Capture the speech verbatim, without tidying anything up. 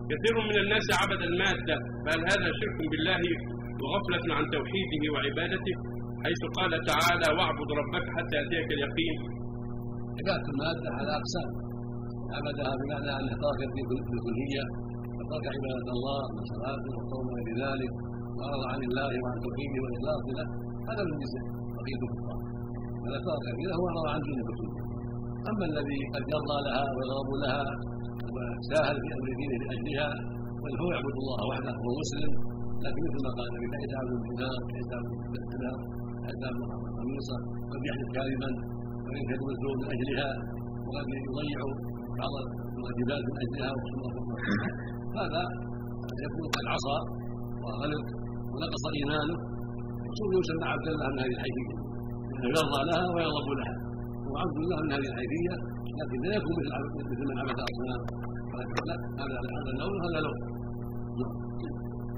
كثير من الناس عبد المادة، فهل هذا شرك بالله وغفلة عن توحيده وعبادته، حيث قال تعالى واعبد ربك حتى يأتيك اليقين؟ عبادة المادة على أقسام، عبدها بمعنى أن ترك بالكلية وترك عبادة الله من صلاة وصوم وغير ذلك وأعرض عن الله وعن توحيده والإخلاص له، هذا من جنس بقية الكفار، هذا ترك كثيرا هو أعرض عن دين الكفر. أما الذي قد يرضى لها ويغضب لها وساهل في أمر دينه لأجلها فهو يعبد الله وحده وهو مسلم، لكن مثل ما قال النبي كيس عبد الدينار كيس عبد الدينار كيس عبد الخميصة، قد يحلف كاذبا وينكذب الزور من أجلها، وقد يضيع بعض الواجبات من أجلها وسنة هذا يكون قد عصى وغلط ونقص إيمانه، وصول يسمى عبد الله من هذه الحيثية، انه يرضى لها ويغضب لها، هو عبد الله من هذه الحيثية، لكن لا يكون مثل من عبد الاصنام، لا هذا هذا لون هذا لون.